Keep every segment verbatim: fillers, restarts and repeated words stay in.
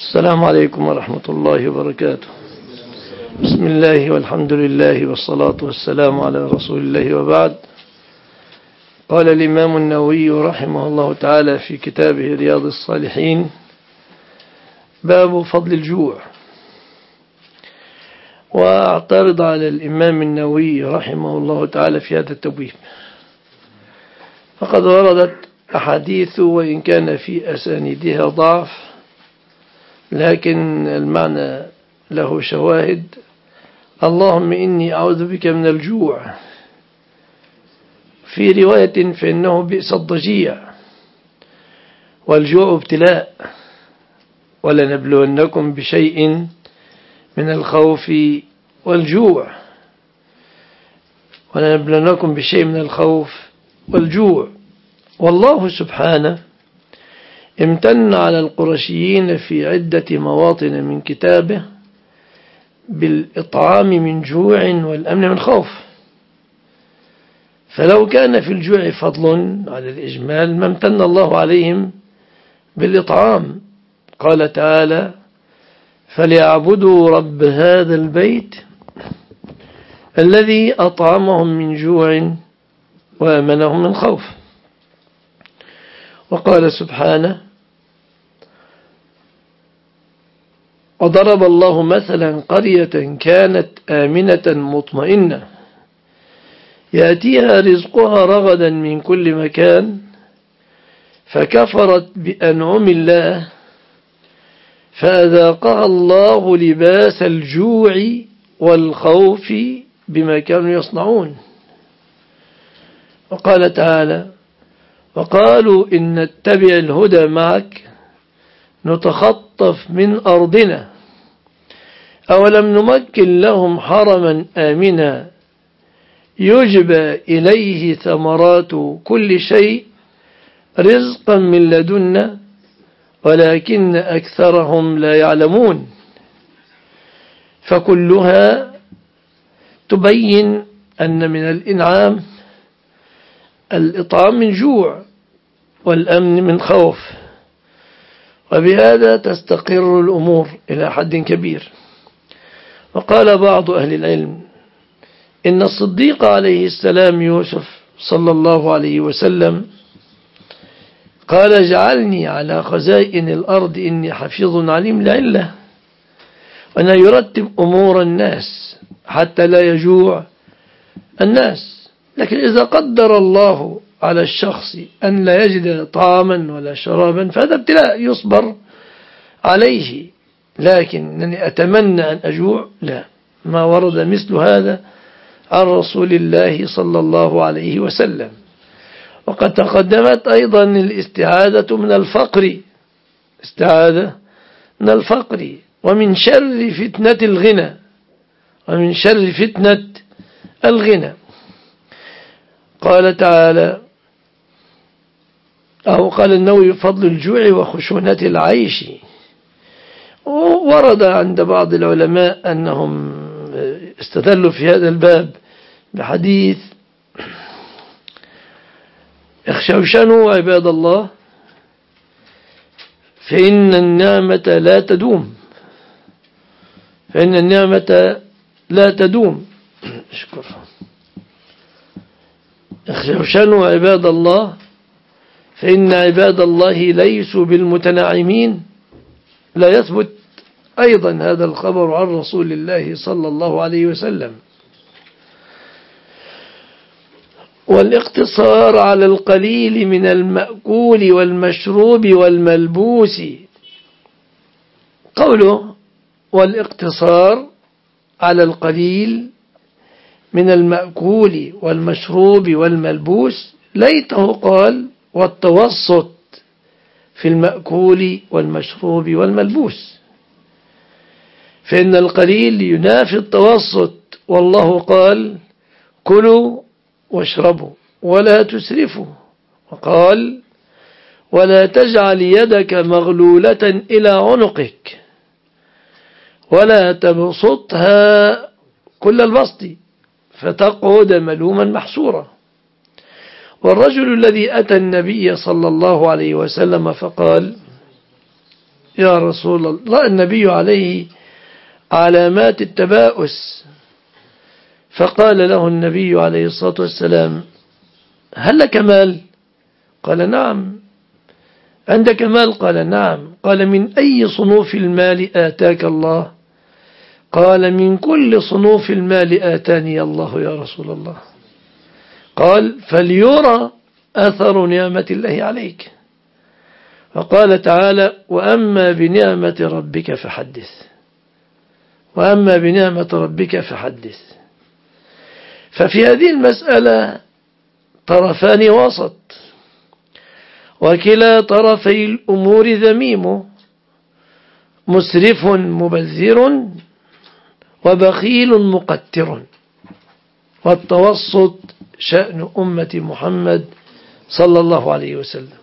السلام عليكم ورحمة الله وبركاته. بسم الله والحمد لله والصلاة والسلام على رسول الله وبعد. قال الإمام النووي رحمه الله تعالى في كتابه رياض الصالحين: باب فضل الجوع. وأعترض على الإمام النووي رحمه الله تعالى في هذا التبويب، فقد وردت أحاديث وإن كان في أسانيدها ضعف، لكن المعنى له شواهد. اللهم إني أعوذ بك من الجوع، في رواية فإنه بئس الضجيع، والجوع ابتلاء، ولنبلونكم بشيء من الخوف والجوع ولنبلونكم بشيء من الخوف والجوع. والله سبحانه امتن على القرشيين في عدة مواطن من كتابه بالإطعام من جوع والأمن من خوف، فلو كان في الجوع فضل على الإجمال ما امتن الله عليهم بالإطعام. قال تعالى: فليعبدوا رب هذا البيت الذي أطعمهم من جوع وآمنهم من خوف. وقال سبحانه: وضرب الله مثلا قرية كانت آمنة مطمئنة يأتيها رزقها رغدا من كل مكان فكفرت بأنعم الله فأذاقها الله لباس الجوع والخوف بما كانوا يصنعون. وقال تعالى: وقالوا إن نتبع الهدى معك نتخطف من أرضنا أولم نمكن لهم حرما آمنا يجبى إليه ثمرات كل شيء رزقا من لدنا ولكن أكثرهم لا يعلمون. فكلها تبين أن من الإنعام الإطعام من جوع والأمن من خوف، وبهذا تستقر الأمور إلى حد كبير. وقال بعض أهل العلم إن الصديق عليه السلام يوسف صلى الله عليه وسلم قال: اجعلني على خزائن الأرض إني حفيظ عليم، لعله وأن يرتب أمور الناس حتى لا يجوع الناس. لكن إذا قدر الله على الشخص أن لا يجد طعاما ولا شرابا فهذا ابتلاء يصبر عليه، لكن أنني أتمنى أن أجوع لا، ما ورد مثل هذا عن رسول الله صلى الله عليه وسلم. وقد تقدمت أيضا الاستعاذة من الفقر، استعاذة من الفقر ومن شر فتنة الغنى ومن شر فتنة الغنى. قال تعالى أو قال النووي: فضل الجوع وخشونة العيش. ورد عند بعض العلماء أنهم استدلوا في هذا الباب بحديث: اخشوشنوا عباد الله فإن النعمة لا تدوم فإن النعمة لا تدوم شكرا اخشوشنوا عباد الله فإن عباد الله ليسوا بالمتناعمين. لا يثبت أيضا هذا الخبر عن رسول الله صلى الله عليه وسلم. والاقتصار على القليل من المأكول والمشروب والملبوس. قوله والاقتصار على القليل من المأكول والمشروب والملبوس، ليته قال والتوسط في المأكول والمشروب والملبوس، فإن القليل ينافي التوسط، والله قال: كلوا واشربوا ولا تسرفوا، وقال: ولا تجعل يدك مغلولة إلى عنقك ولا تبسطها كل البسط فتقعد ملوما محسورا. والرجل الذي أتى النبي صلى الله عليه وسلم فقال: يا رسول الله. رأى النبي عليه علامات التباؤس، فقال له النبي عليه الصلاة والسلام: هل لك مال؟ قال: نعم. عندك مال؟ قال: نعم. قال: من أي صنوف المال آتاك الله؟ قال: من كل صنوف المال آتاني الله يا رسول الله. قال: فليرى أثر نعمة الله عليك. فقال تعالى: وأما بنعمة ربك فحدث. وأما بنعمة ربك فحدث. ففي هذه المسألة طرفان وسط، وكلا طرفي الأمور ذميم، مسرف مبذر وبخيل مقتر، والتوسط شأن أمة محمد صلى الله عليه وسلم.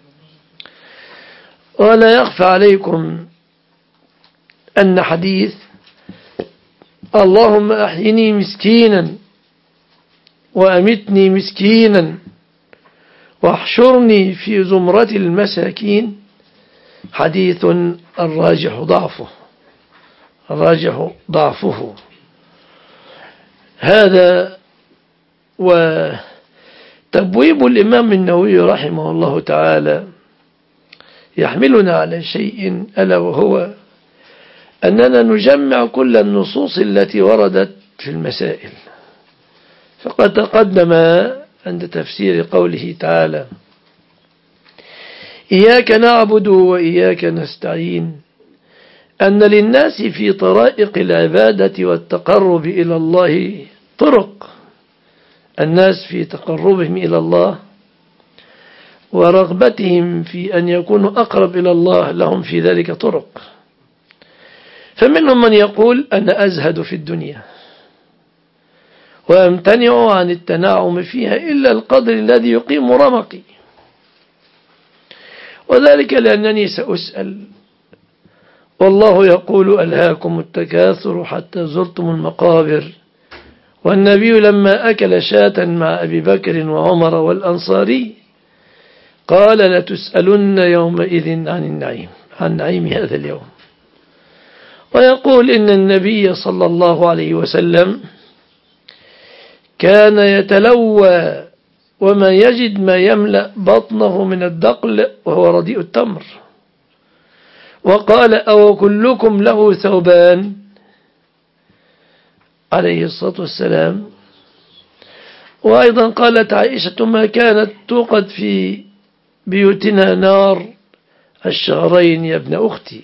ولا يخفى عليكم أن حديث اللهم أحيني مسكينا وأمتني مسكينا واحشرني في زمرة المساكين حديث الراجح ضعفه الراجح ضعفه هذا. وتبويب الإمام النووي رحمه الله تعالى يحملنا على شيء، ألا وهو أننا نجمع كل النصوص التي وردت في المسائل. فقد تقدم عند تفسير قوله تعالى: إياك نعبد وإياك نستعين، أن للناس في طرائق العبادة والتقرب إلى الله طرق. الناس في تقربهم إلى الله ورغبتهم في أن يكونوا أقرب إلى الله لهم في ذلك طرق. فمنهم من يقول: أنا أزهد في الدنيا وأمتنع عن التناعم فيها إلا القدر الذي يقيم رمقي، وذلك لأنني سأسأل، والله يقول: ألهاكم التكاثر حتى زرتم المقابر. والنبي لما أكل شاة مع أبي بكر وعمر والأنصاري قال: لتسألن يومئذ عن النعيم عن نعيم هذا اليوم. ويقول إن النبي صلى الله عليه وسلم كان يتلوى وما يجد ما يملأ بطنه من الدقل وهو رديء التمر. وقال: أو كلكم له ثوبان عليه الصلاة والسلام. وأيضا قالت عائشة: ما كانت توقد في بيوتنا نار الشهرين يا ابن أختي.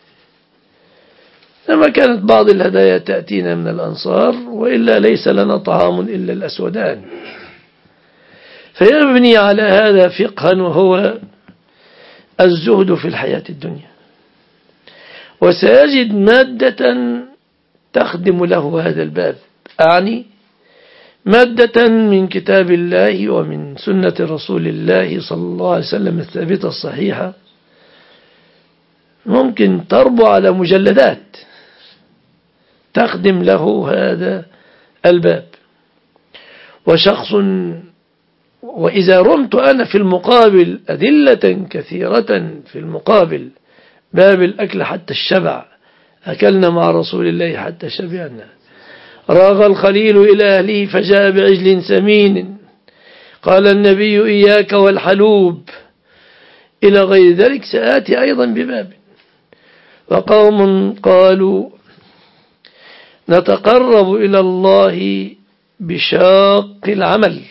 لما كانت بعض الهدايا تأتينا من الأنصار، وإلا ليس لنا طعام إلا الأسودان. فيبني على هذا فقها، وهو الزهد في الحياة الدنيا، وسيجد مادة تخدم له هذا الباب، أعني مادة من كتاب الله ومن سنة رسول الله صلى الله عليه وسلم الثابتة الصحيحة، ممكن تربو على مجلدات تخدم له هذا الباب. وشخص وإذا رمت أنا في المقابل أدلة كثيرة في المقابل باب الأكل حتى الشبع، أكلنا مع رسول الله حتى شبعنا، راغ الخليل إلى أهله فجاء بعجل سمين، قال النبي: إياك والحلوب، إلى غير ذلك سآتي أيضا بباب. وقوم قالوا: نتقرب إلى الله بشاق العمل،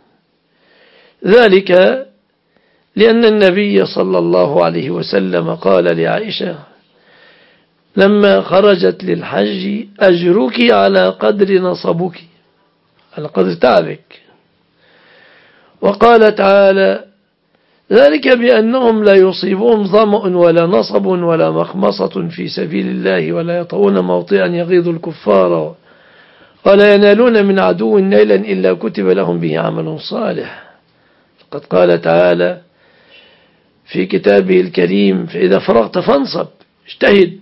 ذلك لأن النبي صلى الله عليه وسلم قال لعائشة لما خرجت للحج: أجرك على قدر نصبك، على قدر تعبك. وقال تعالى: ذلك بأنهم لا يصيبهم ظمأ ولا نصب ولا مخمصة في سبيل الله ولا يطؤون موطئا يغيظ الكفار ولا ينالون من عدو نيلا إلا كتب لهم به عمل صالح. فقد قال تعالى في كتابه الكريم: فإذا فرغت فانصب، اجتهد.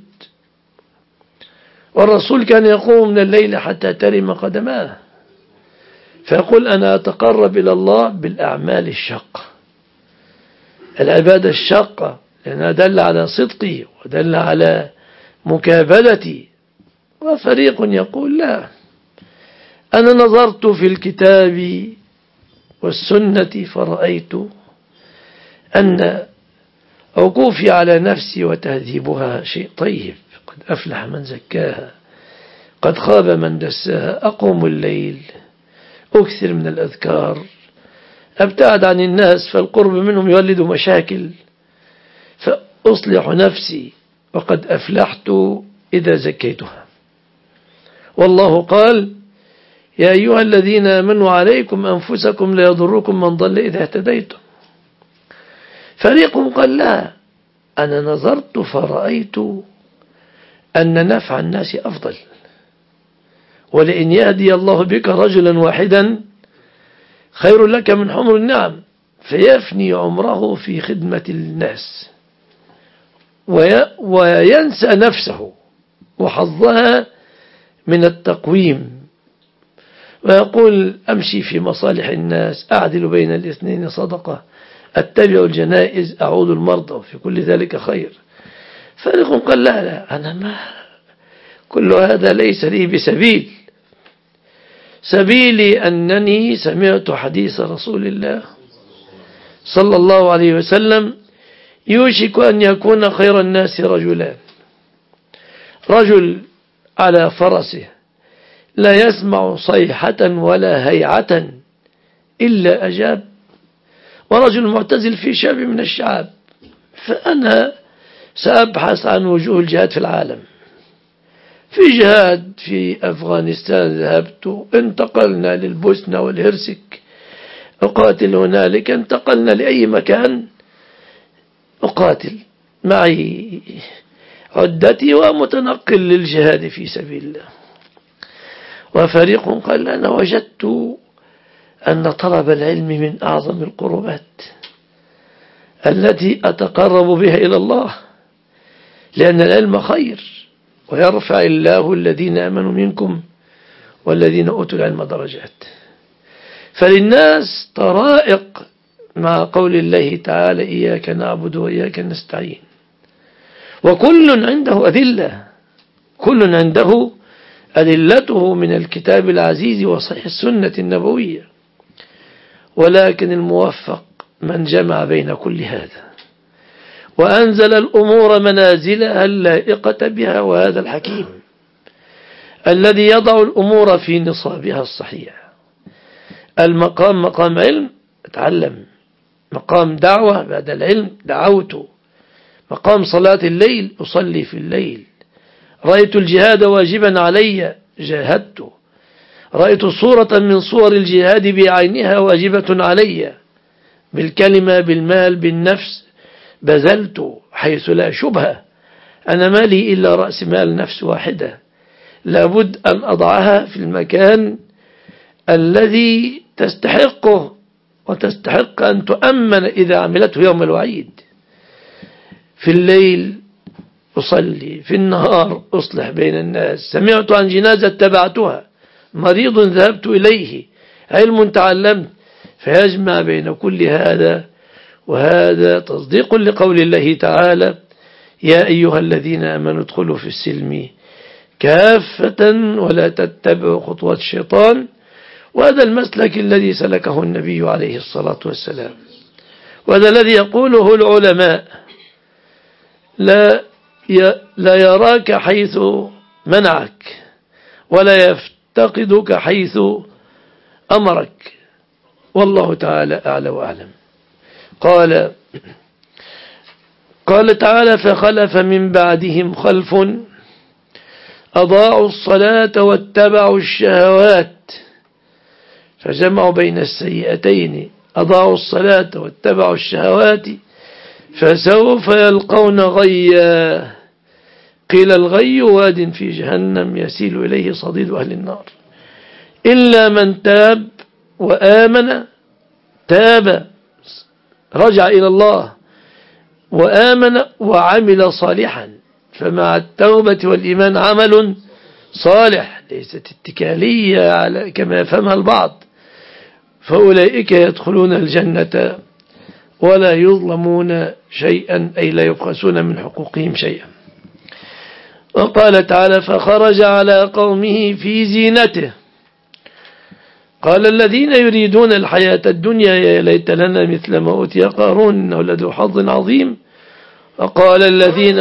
والرسول كان يقوم من الليل حتى ترم قدماه، فيقول: أنا أتقرب إلى الله بالأعمال الشاقة، العبادة الشاقة، لأنها دل على صدقي ودل على مكابدتي. وفريق يقول لا، أنا نظرت في الكتاب والسنة فرأيت أن وقوفي على نفسي وتهذيبها شيء طيب، قد أفلح من زكاها قد خاب من دساها، أقوم الليل أكثر من الأذكار، أبتعد عن الناس فالقرب منهم يولد مشاكل، فأصلح نفسي وقد أفلحت إذا زكيتها. والله قال يا أيها الذين آمنوا عليكم أنفسكم لا يضركم من ضل إذا اهتديتم. فريق قال لا، أنا نظرت فرأيت أن نفع الناس أفضل، ولئن يهدي الله بك رجلا واحدا خير لك من حمر النعم، فيفني عمره في خدمة الناس وينسى نفسه وحظها من التقويم، ويقول أمشي في مصالح الناس، أعدل بين الاثنين صدقة، أتبع الجنائز، أعود المرضى، في كل ذلك خير. فريق قال لا لا، أنا ما كل هذا ليس لي بسبيل، سبيلي أنني سمعت حديث رسول الله صلى الله عليه وسلم يوشك أن يكون خير الناس رجلان، رجل على فرسه لا يسمع صيحة ولا هيعة إلا أجاب، ورجل معتزل في شعب من الشعاب. فأنا سأبحث عن وجوه الجهاد في العالم. في جهاد في أفغانستان ذهبت، انتقلنا للبوسنة والهرسك أقاتل هنالك، انتقلنا لأي مكان أقاتل، معي عدتي ومتنقل للجهاد في سبيل الله. وفريق قال أنا وجدت أن طلب العلم من أعظم القربات التي أتقرب بها إلى الله، لأن العلم خير، ويرفع الله الذين آمنوا منكم والذين أوتوا العلم درجات. فللناس طرائق مع قول الله تعالى إياك نعبد وإياك نستعين، وكل عنده أدلة، كل عنده أدلته من الكتاب العزيز وصحيح السنة النبوية، ولكن الموفق من جمع بين كل هذا وأنزل الأمور منازلها اللائقة بها، وهذا الحكيم الذي يضع الأمور في نصابها الصحيح. المقام مقام علم اتعلم، مقام دعوة بعد العلم دعوت، مقام صلاة الليل أصلي في الليل، رأيت الجهاد واجبا علي جاهدت، رأيت صورة من صور الجهاد بعينها واجبة علي، بالكلمة بالمال بالنفس بذلت حيث لا شبهة. أنا مالي إلا رأس مال نفس واحدة، لابد أن أضعها في المكان الذي تستحقه وتستحق أن تؤمن إذا عملته يوم الوعيد. في الليل أصلي، في النهار أصلح بين الناس، سمعت عن جنازة تبعتها، مريض ذهبت إليه، علم تعلمت، فيجمع بين كل هذا. وهذا تصديق لقول الله تعالى يا أيها الذين آمنوا ادخلوا في السلم كافة ولا تتبعوا خطوات الشيطان. وهذا المسلك الذي سلكه النبي عليه الصلاة والسلام، وهذا الذي يقوله العلماء لا لا يراك حيث منعك ولا يفتقدك حيث أمرك، والله تعالى أعلى وأعلم. قال قال تعالى فخلف من بعدهم خلف أضاعوا الصلاة واتبعوا الشهوات، فجمعوا بين السيئتين، أضاعوا الصلاة واتبعوا الشهوات فسوف يلقون غيا. قيل الغي واد في جهنم يسيل إليه صديد أهل النار، إلا من تاب وآمن، تاب رجع إلى الله وآمن وعمل صالحا، فمع التوبة والإيمان عمل صالح، ليست اتكالية على كما يفهمها البعض، فأولئك يدخلون الجنة ولا يظلمون شيئا، أي لا يبخسون من حقوقهم شيئا. وقال تعالى: فخرج على قومه في زينته قال الذين يريدون الحياة الدنيا يا ليت لنا مثل ما أوتي قارون إنه لذو حظ عظيم. وقال الذين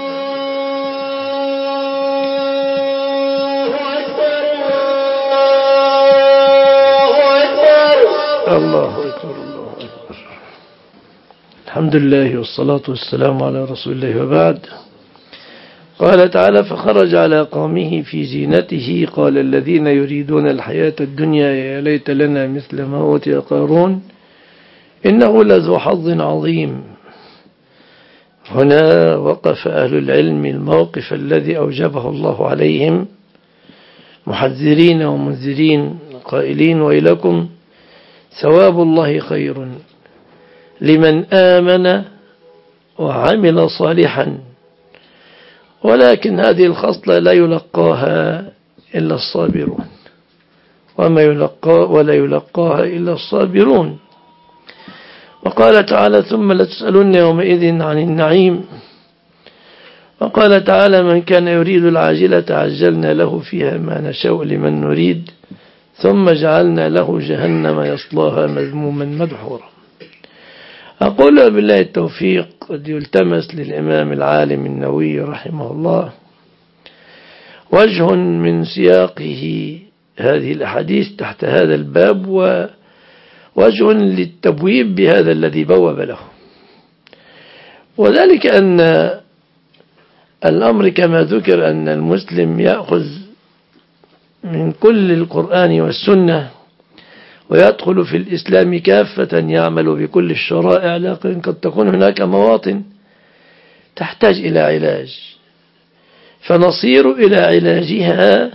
الله أكبر الله أكبر. الحمد لله والصلاة والسلام على رسول الله، وبعد. قال تعالى: فخرج على قومه في زينته قال الذين يريدون الحياة الدنيا يا ليت لنا مثل ما أوتي قارون إنه لذو حظ عظيم. هنا وقف أهل العلم الموقف الذي أوجبه الله عليهم، محذرين ومنذرين قائلين: ويلكم ثواب الله خير لمن آمن وعمل صالحا. ولكن هذه الخصلة لا يلقاها إلا الصابرون، وما يلقى ولا يلقاها إلا الصابرون. وقال تعالى: ثم لتسألن يومئذ عن النعيم. وقال تعالى: من كان يريد العاجلة عجلنا له فيها ما نشاء لمن نريد ثم جعلنا له جهنم يصلاها مذموما مدحورا. أقول بالله التوفيق قد يلتمس للإمام العالم النووي رحمه الله وجه من سياقه هذه الأحاديث تحت هذا الباب، ووجه للتبويب بهذا الذي بوب له، وذلك أن الأمر كما ذكر أن المسلم يأخذ من كل القرآن والسنة ويدخل في الإسلام كافة، يعمل بكل الشرائع، لكن قد تكون هناك مواطن تحتاج إلى علاج، فنصير إلى علاجها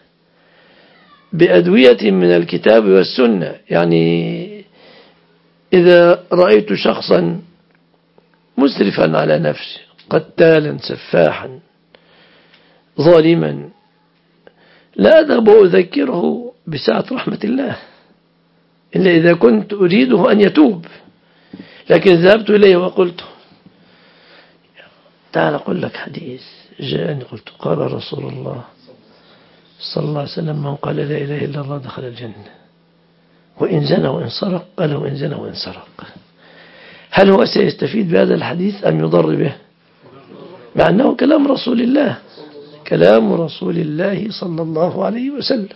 بأدوية من الكتاب والسنة. يعني إذا رأيت شخصا مسرفا على نفسه، قتالا سفاحا ظالما، لا أذهب وأذكره بسعة رحمة الله إلا إذا كنت أريده أن يتوب. لكن ذهبت إليه وقلت: تعال أقول لك حديث جاءني، قلت: قال رسول الله صلى الله عليه وسلم: من قال لا إله إلا الله دخل الجنة وإن زنى وإن سرق. قال: وإن زنى وإن سرق. هل هو سيستفيد بهذا الحديث أم يضر به؟ مع أنه كلام رسول الله، كلام رسول الله صلى الله عليه وسلم.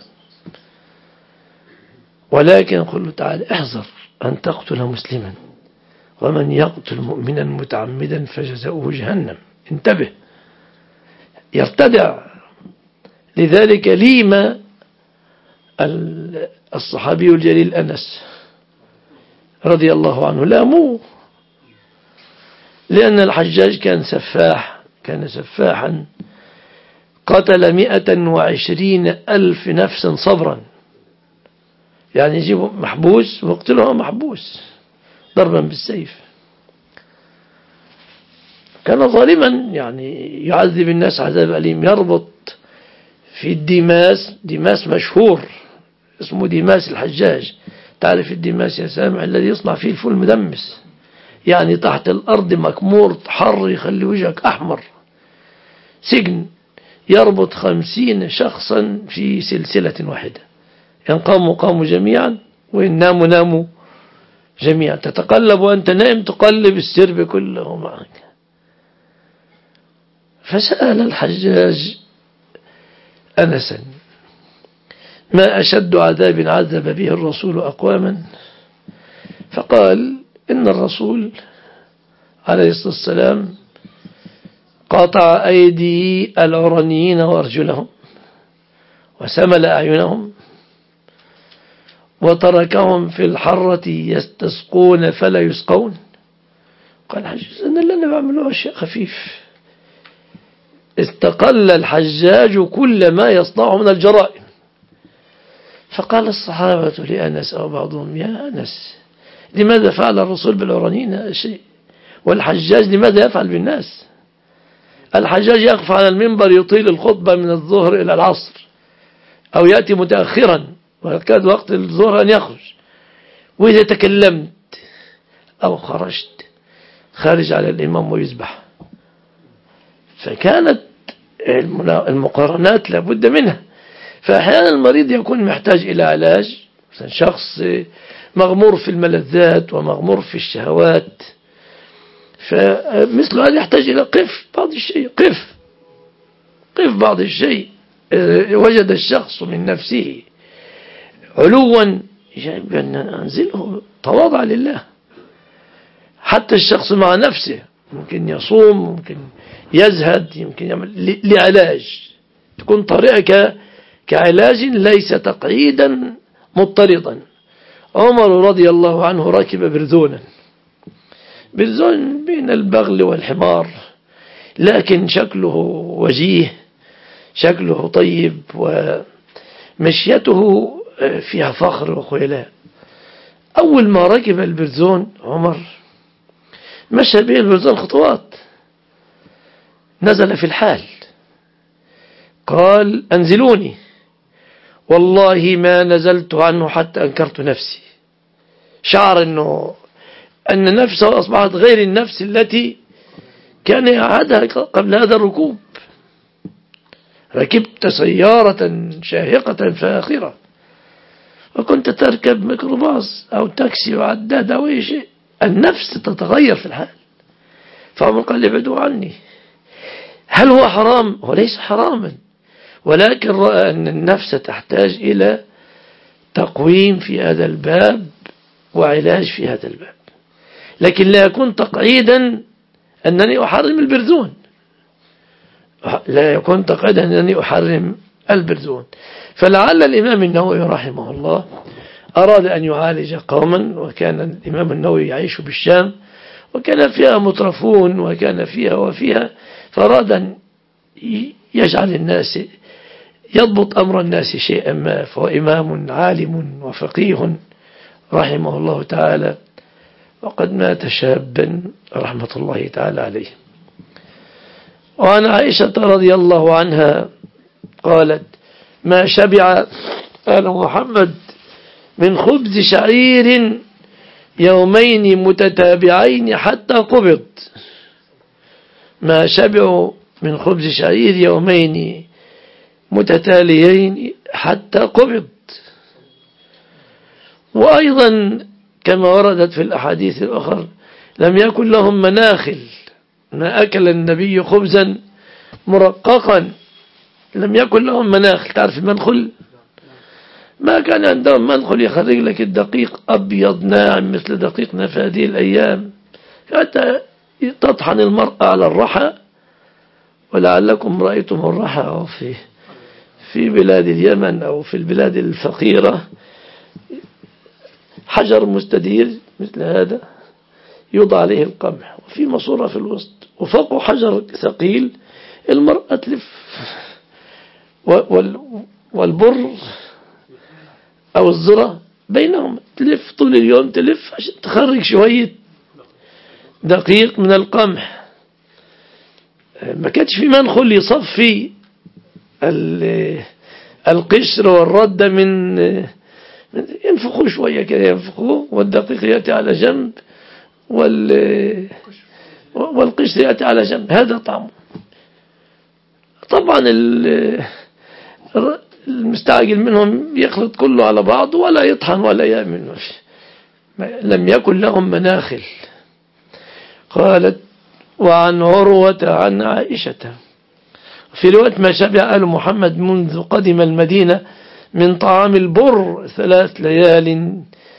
ولكن قل تعالى: احذر أن تقتل مسلما ومن يقتل مؤمنا متعمدا فجزاؤه جهنم. انتبه، يرتدع. لذلك ليما الصحابي الجليل أنس رضي الله عنه لاموه، لأن الحجاج كان سفاح، كان سفاحا، قتل مئة وعشرين ألف نفس صبرا. يعني يجيبوا محبوس ويقتلهم محبوس ضربا بالسيف. كان ظالما، يعني يعذب الناس عذاب أليم، يربط في الديماس، ديماس مشهور اسمه ديماس الحجاج. تعرف الديماس يا سامع؟ الذي يصنع فيه الفول مدمس، يعني تحت الأرض مكمور حر يخلي وجهك أحمر. سجن يربط خمسين شخصا في سلسلة واحدة، إن قاموا قاموا جميعا وإن ناموا ناموا جميعا. تتقلب وأنت نائم تقلب السرب كله معك. فسأل الحجاج أنسا: ما أشد عذاب عذب به الرسول أقواما؟ فقال: إن الرسول عليه الصلاة والسلام قطع أيدي العرنيين وأرجلهم وسمل أعينهم وتركهم في الحرة يستسقون فلا يسقون. قال الحجاج: أنا اللي أنا بعمله أشياء خفيف. استقل الحجاج كل ما يصنعه من الجرائم. فقال الصحابة لأنس أو بعضهم: يا أنس، لماذا فعل الرسول بالعرنيين شيء والحجاج لماذا يفعل بالناس؟ الحجاج يقف على المنبر يطيل الخطبة من الظهر إلى العصر، أو يأتي متأخرا ويكاد وقت الظهر أن يخرج، وإذا تكلمت أو خرجت خارج على الإمام ويذبح. فكانت المقارنات لابد منها. فأحيانا المريض يكون محتاج إلى علاج، مثلا شخص مغمور في الملذات ومغمور في الشهوات، فمثل هذا يحتاج إلى قف بعض الشيء، قف قف بعض الشيء. وجد الشخص من نفسه علوا يجب أن أنزله، تواضع لله. حتى الشخص مع نفسه ممكن يصوم، ممكن يزهد، يمكن يعمل لعلاج، تكون طريقة كعلاج ليس تقعيدا مضطردا. عمر رضي الله عنه ركب برذونا، برذون بين البغل والحمار، لكن شكله وجيه، شكله طيب، ومشيته فيها فخر وخيلاء. أول ما ركب البرذون عمر مشى به البرذون خطوات، نزل في الحال، قال أنزلوني، والله ما نزلت عنه حتى أنكرت نفسي. شعر أنه أن نفسه أصبحت غير النفس التي كان يعهدها قبل هذا الركوب. ركبت سيارة شاهقة فاخرة، وكنت تركب ميكروباص أو تاكسي وعداد أو أي شيء، النفس تتغير في الحال. فعمر قال ابعدوا عني. هل هو حرام؟ هو ليس حراما، ولكن رأى أن النفس تحتاج إلى تقويم في هذا الباب وعلاج في هذا الباب، لكن لا يكون تقعيدا أنني أحرم البرذون، لا يكون تقعيدا أنني أحرم البرذون. فلعل الإمام النووي رحمه الله أراد أن يعالج قوما، وكان الإمام النووي يعيش بالشام، وكان فيها مترفون، وكان فيها وفيها، فأراد أن يجعل الناس يضبط أمر الناس شيئا ما. فهو إمام عالم وفقيه رحمه الله تعالى، وقد مات شابا رحمة الله تعالى عليه. وعن عائشة رضي الله عنها قالت: ما شبع آل محمد من خبز شعير يومين متتابعين حتى قبض. ما شبعوا من خبز شعير يومين متتاليين حتى قبض. وأيضا كما وردت في الأحاديث الأخرى: لم يكن لهم مناخل، ما أكل النبي خبزا مرققا، لم يكن لهم مناخل. تعرف المنخل؟ ما كان عندهم منخل يخرج لك الدقيق أبيض ناعم مثل دقيقنا في هذه الأيام، حتى تطحن المرأة على الرحى. ولعلكم رأيتم الرحى في في بلاد اليمن أو في البلاد الفقيرة، حجر مستدير مثل هذا يوضع عليه القمح، وفي ماسورة في الوسط، وفوقه حجر ثقيل المرأة تلف، والبر أو الذرة بينهم تلف طول اليوم، تلف عشان تخرج شوية دقيق من القمح. ما كانش في منخل يصفي القشر والردة من ينفخوه شوية كده، ينفخوه والدقيق يأتي على جنب والقشر يأتي على جنب، هذا طعمه. طبعا المستعجل منهم يخلط كله على بعض ولا يطحن ولا يعمل، لم يكن لهم مناخل. قالت: وعن عروة عن عائشة في رواية: ما شبع آل محمد منذ قدم المدينة من طعام البر ثلاث ليال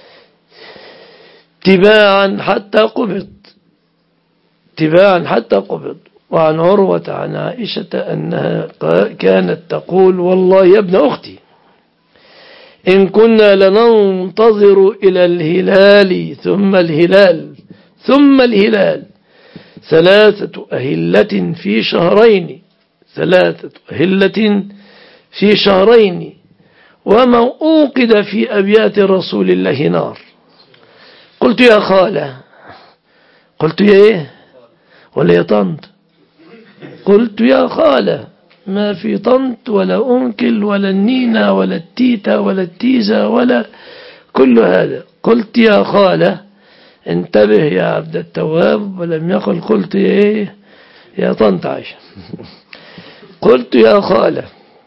تباعا حتى قبض، تباعا حتى قبض. وعن عروة عن عائشة أنها كانت تقول: والله يا ابن أختي إن كنا لننتظر إلى الهلال ثم الهلال ثم الهلال ثلاثة أهلة في شهرين، ثلاثة أهلة في شهرين، وما أوقد في أبيات رسول الله نار. قلت: يا خالة. قلت: يا إيه ولا يا طنط؟ قلت: يا خالة، ما في طنط ولا أنكل ولا النينة ولا التيتا ولا التيزة ولا كل هذا. قلت: يا خالة، انتبه يا عبد التواب، ولم يقل قلت ايه يا طنط عائشة قلت يا خالة.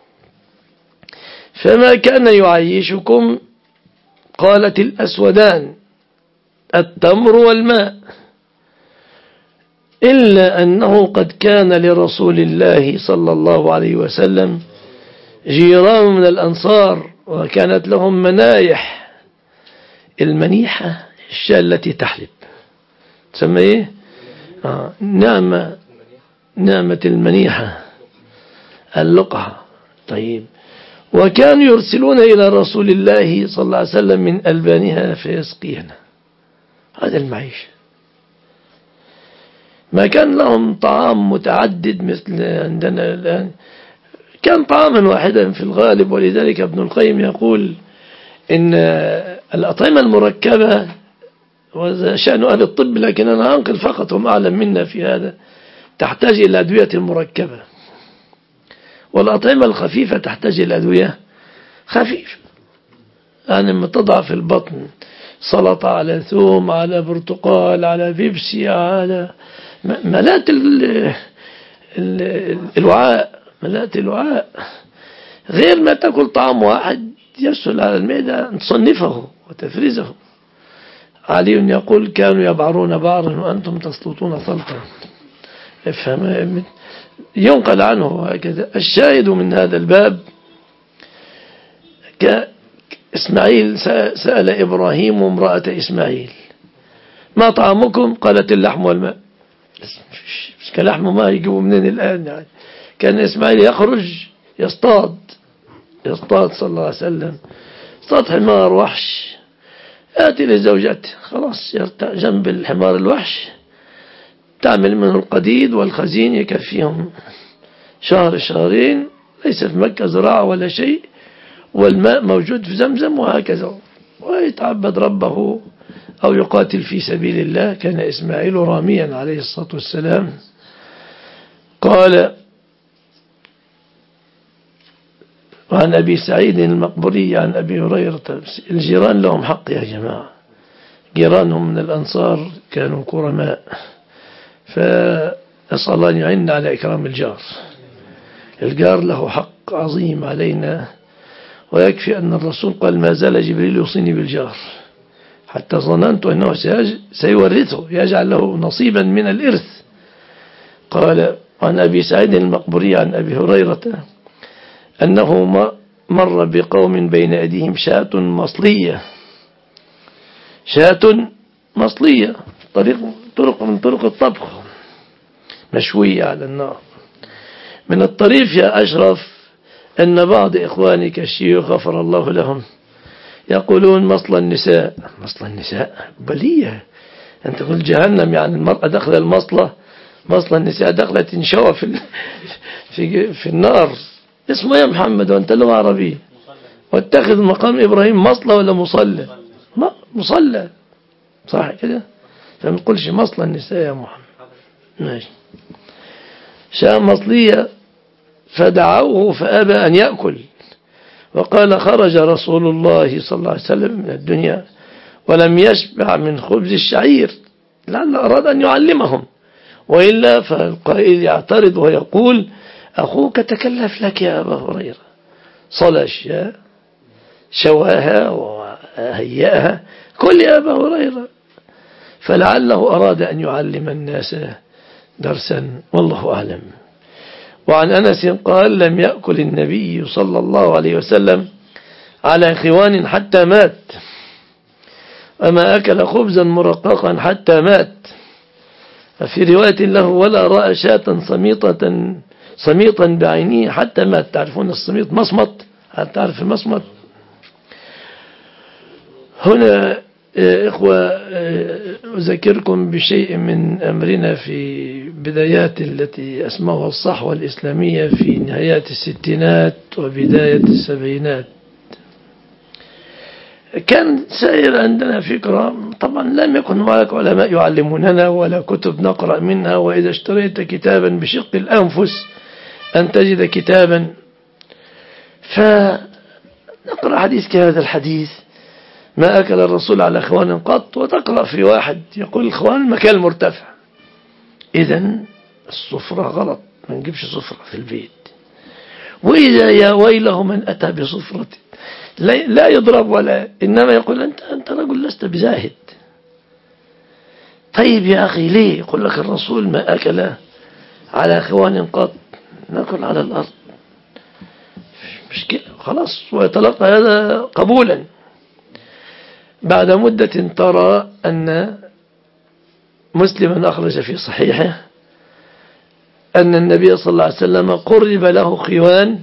فما كان يعيشكم؟ قالت الأسودان التمر والماء، إلا أنه قد كان لرسول الله صلى الله عليه وسلم جيران من الأنصار وكانت لهم منايح. المنيحة الشاة التي تحلب تسمى ايه؟ آه. نعمة نعمة المنيحة اللقحة. طيب، وكانوا يرسلون إلى رسول الله صلى الله عليه وسلم من ألبانها فيسقينا. هذا المعيشة. ما كان لهم طعام متعدد مثل عندنا الآن، كان طعاما واحدا في الغالب. ولذلك ابن القيم يقول إن الأطعمة المركبة، وهذا شأن أهل الطب لكن أنا أنقل فقط، هم أعلم منا في هذا، تحتاج إلى الأدوية المركبة، والأطعمة الخفيفة تحتاج إلى أدوية خفيفة. يعني لما تضع في البطن سلطة على ثوم على برتقال على بيبسي على ملات الوعاء، ملات الوعاء، غير ما تأكل طعام واحد يسهل على المعدة أن تصنفه وتفرزه. علي يقول كانوا يبعرون بعرا وأنتم تسلطون سلطا. افهم، ينقل عنه هكذا. الشاهد من هذا الباب، إسماعيل سأل إبراهيم امرأة إسماعيل ما طعامكم؟ قالت اللحم والماء. مش كلحم ما يجيبوا منين الآن يعني. كان إسماعيل يخرج يصطاد يصطاد صلى الله عليه وسلم، اصطاد حمار وحش، يأتي لزوجته خلاص يرتع جنب الحمار الوحش، تعمل منه القديد والخزين يكفيهم شهر شهرين، ليس في مكة زراعة ولا شيء، والماء موجود في زمزم، وهكذا، ويتعبد ربه أو يقاتل في سبيل الله. كان إسماعيل راميا عليه الصلاة والسلام. قال وعن أبي سعيد المقبري عن أبي هريرة، الجيران لهم حق يا جماعة، جيرانهم من الأنصار كانوا كرماء، فأسأل الله أن يعيننا على إكرام الجار. الجار له حق عظيم علينا، ويكفي أن الرسول قال ما زال جبريل يوصيني بالجار حتى ظننت أنه سيورثه، يجعل له نصيبا من الإرث. قال عن أبي سعيد المقبري عن أبي هريرة أنه مر بقوم بين أيديهم شاة مصلية، شاة مصلية، طريق طرق من طرق الطبخ، مشوية على النار. من الطريف يا أشرف أن بعض إخوانك الشيوخ غفر الله لهم يقولون مصل النساء. مصل النساء بلية، أنت تقول جهنم يعني المرأة دخل المصلة، مصل النساء دخلت تنشوى في في في النار. اسمه يا محمد وأنت لغة عربية، واتخذ مقام إبراهيم مصلى ولا مصلى؟ مصلى صح كده، فما تقولش مصل النساء يا محمد. ماشي. شاة مصلية فدعوه فأبى أن يأكل، وقال خرج رسول الله صلى الله عليه وسلم من الدنيا ولم يشبع من خبز الشعير، لعل أراد أن يعلمهم، وإلا فالقائد يعترض ويقول أخوك تكلف لك يا أبا هريرة، صلى الشاة شواها وهيئها كل يا أبا هريرة، فلعله أراد أن يعلم الناس درسا، والله أعلم. وعن أنس قال لم يأكل النبي صلى الله عليه وسلم على خوان حتى مات، وما أكل خبزا مرققا حتى مات. وفي رواية له ولا رأى شاة صميطة صميطا بعينيه حتى مات. تعرفون الصميط مصمت، هل تعرف المصمت؟ هنا إخوة أذكركم بشيء من أمرنا في بدايات التي أسموها الصحوة الإسلامية في نهايات الستينات وبداية السبعينات. كان سائر عندنا فكرة، طبعا لم يكن هناك علماء يعلموننا ولا كتب نقرأ منها، وإذا اشتريت كتابا بشق الأنفس أن تجد كتابا، فنقرأ حديث كهذا الحديث ما أكل الرسول على إخوان قط، وتقرأ في واحد يقول إخوان مكان مرتفع. إذن الصفرة غلط، ما نجيبش صفرة في البيت. وإذا يا ويله من أتى بصفرة لا يضرب ولا، إنما يقول أنت أنت رجل لست بزاهد. طيب يا أخي ليه؟ يقول لك الرسول ما أكل على إخوان قط، نأكل على الأرض، مشكلة خلاص. ويتلقى هذا قبولا. بعد مدة ترى أن مسلما أخرج في صحيحه أن النبي صلى الله عليه وسلم قرب له خوان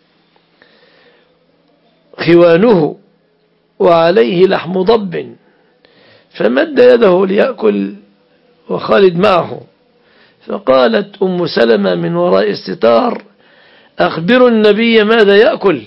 خوانه وعليه لحم ضب، فمد يده ليأكل وخالد معه، فقالت أم سلمة من وراء الستار أخبروا النبي ماذا يأكل.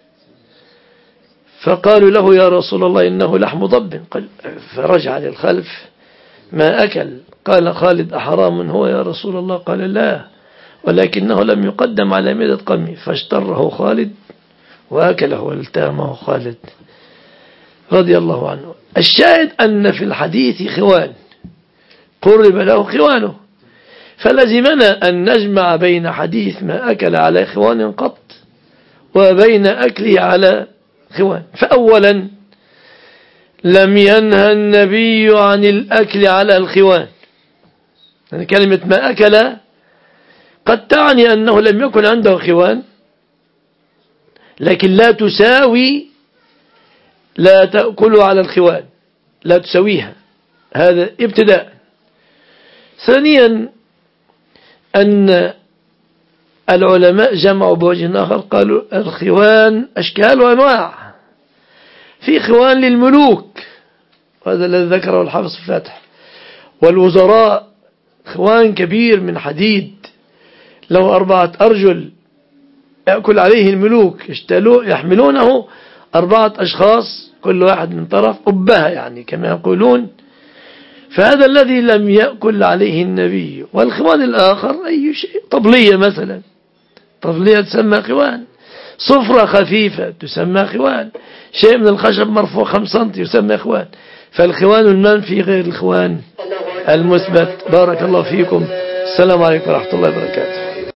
فقالوا له يا رسول الله إنه لحم ضب. قال فرجع للخلف ما أكل. قال خالد أحرام هو يا رسول الله؟ قال لا، ولكنه لم يقدم على ميدة قمي، فاشتره خالد وأكله والتامه خالد رضي الله عنه. الشاهد أن في الحديث خوان قرب له خوانه، فلزمنا أن نجمع بين حديث ما أكل على خوان قط وبين أكله على خوان. فأولا لم ينهى النبي عن الأكل على الخوان، يعني كلمة ما أكل قد تعني أنه لم يكن عنده خوان، لكن لا تساوي لا تأكل على الخوان، لا تسويها، هذا ابتداء. ثانيا أن العلماء جمعوا بوجه آخر، قالوا الخوان أشكال وأنواع، في خوان للملوك وهذا الذي ذكره الحافظ في الفتح، والوزراء خوان كبير من حديد له أربعة أرجل يأكل عليه الملوك، يحملونه أربعة أشخاص كل واحد من طرف أبها يعني كما يقولون، فهذا الذي لم يأكل عليه النبي. والخوان الآخر أي شيء، طبلية مثلا، طبلية تسمى خوان، صفرة خفيفة تسمى خوان، شيء من الخشب مرفوع خمس سنتي يسمى خوان. فالخوان المنفي غير الخوان المثبت. بارك الله فيكم. السلام عليكم ورحمة الله وبركاته.